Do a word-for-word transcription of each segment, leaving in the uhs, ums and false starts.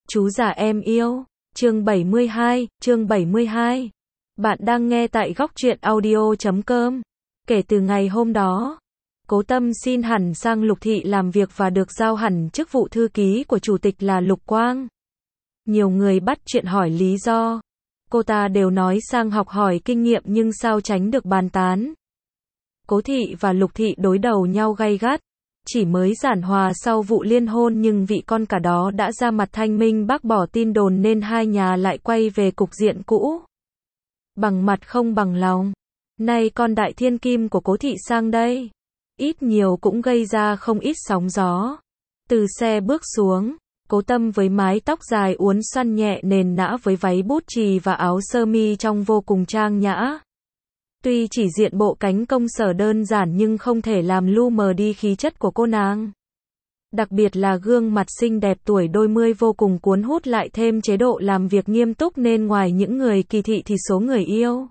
Chú già em yêu, chương bảy mươi hai, chương bảy mươi hai. Bạn đang nghe tại góc truyện audio chấm com. Kể từ ngày hôm đó, Cố Tâm xin hẳn sang Lục Thị làm việc và được giao hẳn chức vụ thư ký của chủ tịch là Lục Quang. Nhiều người bắt chuyện hỏi lý do. Cô ta đều nói sang học hỏi kinh nghiệm nhưng sao tránh được bàn tán. Cố Thị và Lục Thị đối đầu nhau gay gắt. Chỉ mới giảng hòa sau vụ liên hôn nhưng vị con cả đó đã ra mặt thanh minh bác bỏ tin đồn nên hai nhà lại quay về cục diện cũ. Bằng mặt không bằng lòng. Nay con đại thiên kim của Cố Thị sang đây. Ít nhiều cũng gây ra không ít sóng gió. Từ xe bước xuống, Cố Tâm với mái tóc dài uốn xoăn nhẹ nền nã với váy bút chì và áo sơ mi trông vô cùng trang nhã. Tuy chỉ diện bộ cánh công sở đơn giản nhưng không thể làm lu mờ đi khí chất của cô nàng. Đặc biệt là gương mặt xinh đẹp tuổi đôi mươi vô cùng cuốn hút lại thêm chế độ làm việc nghiêm túc nên ngoài những người kỳ thị thì số người yêu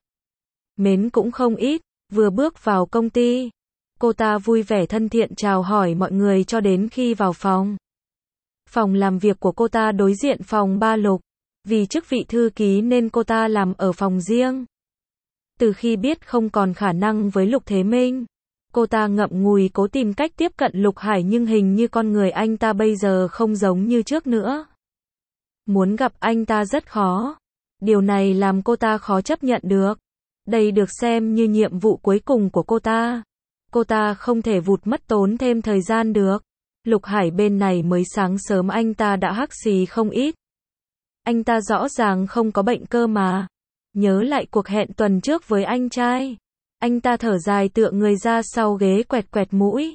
mến cũng không ít. Vừa bước vào công ty, cô ta vui vẻ thân thiện chào hỏi mọi người cho đến khi vào phòng. Phòng làm việc của cô ta đối diện phòng ba Lục. Vì chức vị thư ký nên cô ta làm ở phòng riêng. Từ khi biết không còn khả năng với Lục Thế Minh, cô ta ngậm ngùi cố tìm cách tiếp cận Lục Hải nhưng hình như con người anh ta bây giờ không giống như trước nữa. Muốn gặp anh ta rất khó. Điều này làm cô ta khó chấp nhận được. Đây được xem như nhiệm vụ cuối cùng của cô ta. Cô ta không thể vụt mất tốn thêm thời gian được. Lục Hải bên này mới sáng sớm anh ta đã hắc xì không ít. Anh ta rõ ràng không có bệnh cơ mà. Nhớ lại cuộc hẹn tuần trước với anh trai. Anh ta thở dài tựa người ra sau ghế quẹt quẹt mũi.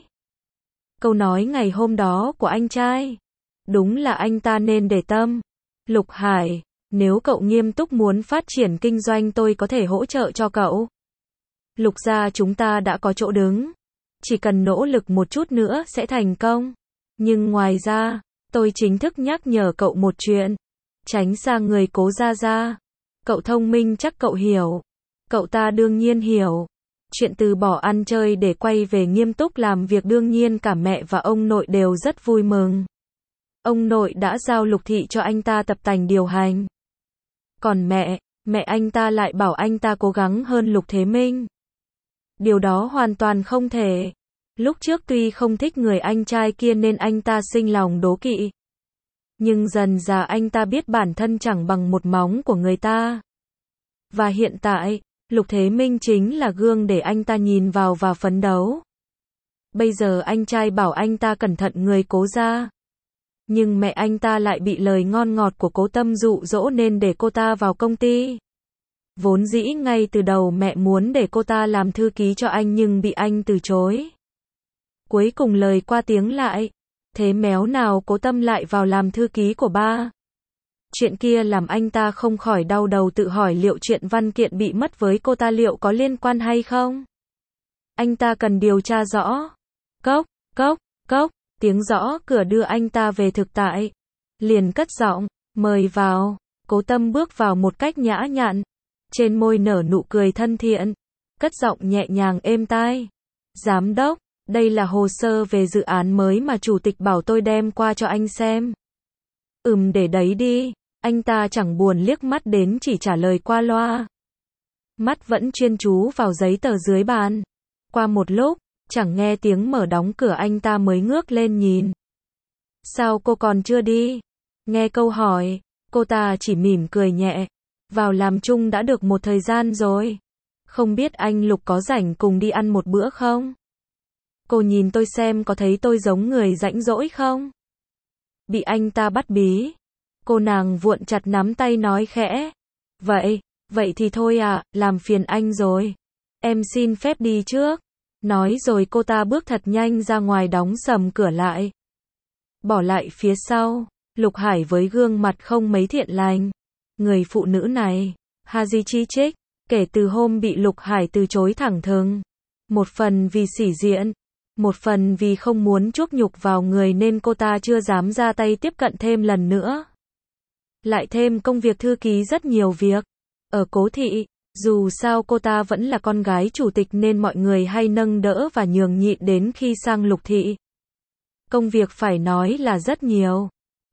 Câu nói ngày hôm đó của anh trai. Đúng là anh ta nên để tâm. Lục Hải, nếu cậu nghiêm túc muốn phát triển kinh doanh tôi có thể hỗ trợ cho cậu. Lục gia chúng ta đã có chỗ đứng. Chỉ cần nỗ lực một chút nữa sẽ thành công. Nhưng ngoài ra, tôi chính thức nhắc nhở cậu một chuyện. Tránh xa người Cố gia gia. Cậu thông minh chắc cậu hiểu. Cậu ta đương nhiên hiểu. Chuyện từ bỏ ăn chơi để quay về nghiêm túc làm việc đương nhiên cả mẹ và ông nội đều rất vui mừng. Ông nội đã giao Lục Thị cho anh ta tập tành điều hành. Còn mẹ, mẹ anh ta lại bảo anh ta cố gắng hơn Lục Thế Minh. Điều đó hoàn toàn không thể. Lúc trước tuy không thích người anh trai kia nên anh ta sinh lòng đố kỵ. Nhưng dần dà anh ta biết bản thân chẳng bằng một móng của người ta. Và hiện tại, Lục Thế Minh chính là gương để anh ta nhìn vào và phấn đấu. Bây giờ anh trai bảo anh ta cẩn thận người Cố gia. Nhưng mẹ anh ta lại bị lời ngon ngọt của Cố Tâm dụ dỗ nên để cô ta vào công ty. Vốn dĩ ngay từ đầu mẹ muốn để cô ta làm thư ký cho anh nhưng bị anh từ chối. Cuối cùng lời qua tiếng lại. Thế méo nào Cố Tâm lại vào làm thư ký của ba. Chuyện kia làm anh ta không khỏi đau đầu tự hỏi liệu chuyện văn kiện bị mất với cô ta liệu có liên quan hay không. Anh ta cần điều tra rõ. Cốc, cốc, cốc, tiếng gõ cửa đưa anh ta về thực tại. Liền cất giọng, mời vào. Cố Tâm bước vào một cách nhã nhặn. Trên môi nở nụ cười thân thiện. Cất giọng nhẹ nhàng êm tai. Giám đốc, đây là hồ sơ về dự án mới mà chủ tịch bảo tôi đem qua cho anh xem. Ừm để đấy đi. Anh ta chẳng buồn liếc mắt đến chỉ trả lời qua loa. Mắt vẫn chuyên chú vào giấy tờ dưới bàn. Qua một lúc, chẳng nghe tiếng mở đóng cửa anh ta mới ngước lên nhìn. Sao cô còn chưa đi? Nghe câu hỏi, cô ta chỉ mỉm cười nhẹ. Vào làm chung đã được một thời gian rồi. Không biết anh Lục có rảnh cùng đi ăn một bữa không? Cô nhìn tôi xem có thấy tôi giống người rãnh rỗi không? Bị anh ta bắt bí. Cô nàng vụn chặt nắm tay nói khẽ. Vậy, vậy thì thôi à, làm phiền anh rồi. Em xin phép đi trước. Nói rồi cô ta bước thật nhanh ra ngoài đóng sầm cửa lại. Bỏ lại phía sau, Lục Hải với gương mặt không mấy thiện lành. Người phụ nữ này, Haji chi trích, kể từ hôm bị Lục Hải từ chối thẳng thừng. Một phần vì sỉ diện, một phần vì không muốn chuốc nhục vào người nên cô ta chưa dám ra tay tiếp cận thêm lần nữa. Lại thêm công việc thư ký rất nhiều việc. Ở Cố Thị, dù sao cô ta vẫn là con gái chủ tịch nên mọi người hay nâng đỡ và nhường nhịn đến khi sang Lục Thị. Công việc phải nói là rất nhiều.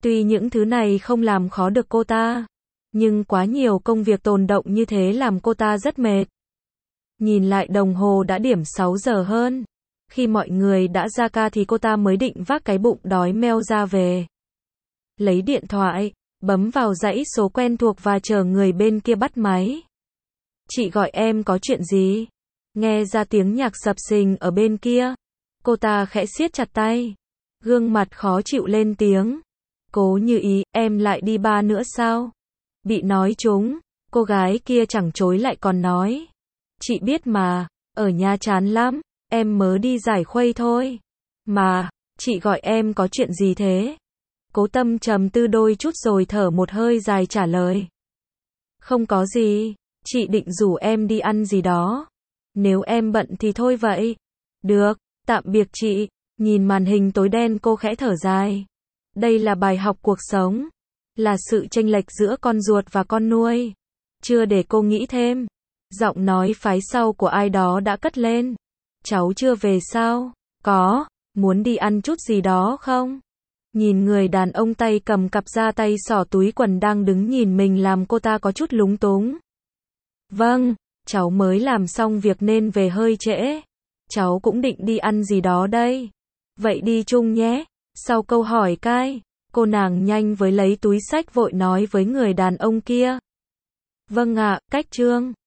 Tuy những thứ này không làm khó được cô ta, nhưng quá nhiều công việc tồn đọng như thế làm cô ta rất mệt. Nhìn lại đồng hồ đã điểm sáu giờ hơn. Khi mọi người đã ra ca thì cô ta mới định vác cái bụng đói meo ra về. Lấy điện thoại, bấm vào dãy số quen thuộc và chờ người bên kia bắt máy. Chị gọi em có chuyện gì? Nghe ra tiếng nhạc sập sình ở bên kia. Cô ta khẽ siết chặt tay. Gương mặt khó chịu lên tiếng. Cố Như Ý, em lại đi ba nữa sao? Bị nói trúng, cô gái kia chẳng chối lại còn nói. Chị biết mà, ở nhà chán lắm, em mới đi giải khuây thôi. Mà, chị gọi em có chuyện gì thế? Cố Tâm trầm tư đôi chút rồi thở một hơi dài trả lời. Không có gì, chị định rủ em đi ăn gì đó. Nếu em bận thì thôi vậy. Được, tạm biệt chị. Nhìn màn hình tối đen cô khẽ thở dài. Đây là bài học cuộc sống. Là sự chênh lệch giữa con ruột và con nuôi. Chưa để cô nghĩ thêm. Giọng nói phái sau của ai đó đã cất lên. Cháu chưa về sao? Có, muốn đi ăn chút gì đó không? Nhìn người đàn ông tay cầm cặp da tay xỏ túi quần đang đứng nhìn mình làm cô ta có chút lúng túng. Vâng, cháu mới làm xong việc nên về hơi trễ. Cháu cũng định đi ăn gì đó đây. Vậy đi chung nhé. Sau câu hỏi cai, cô nàng nhanh với lấy túi xách vội nói với người đàn ông kia. Vâng ạ, cách Trương.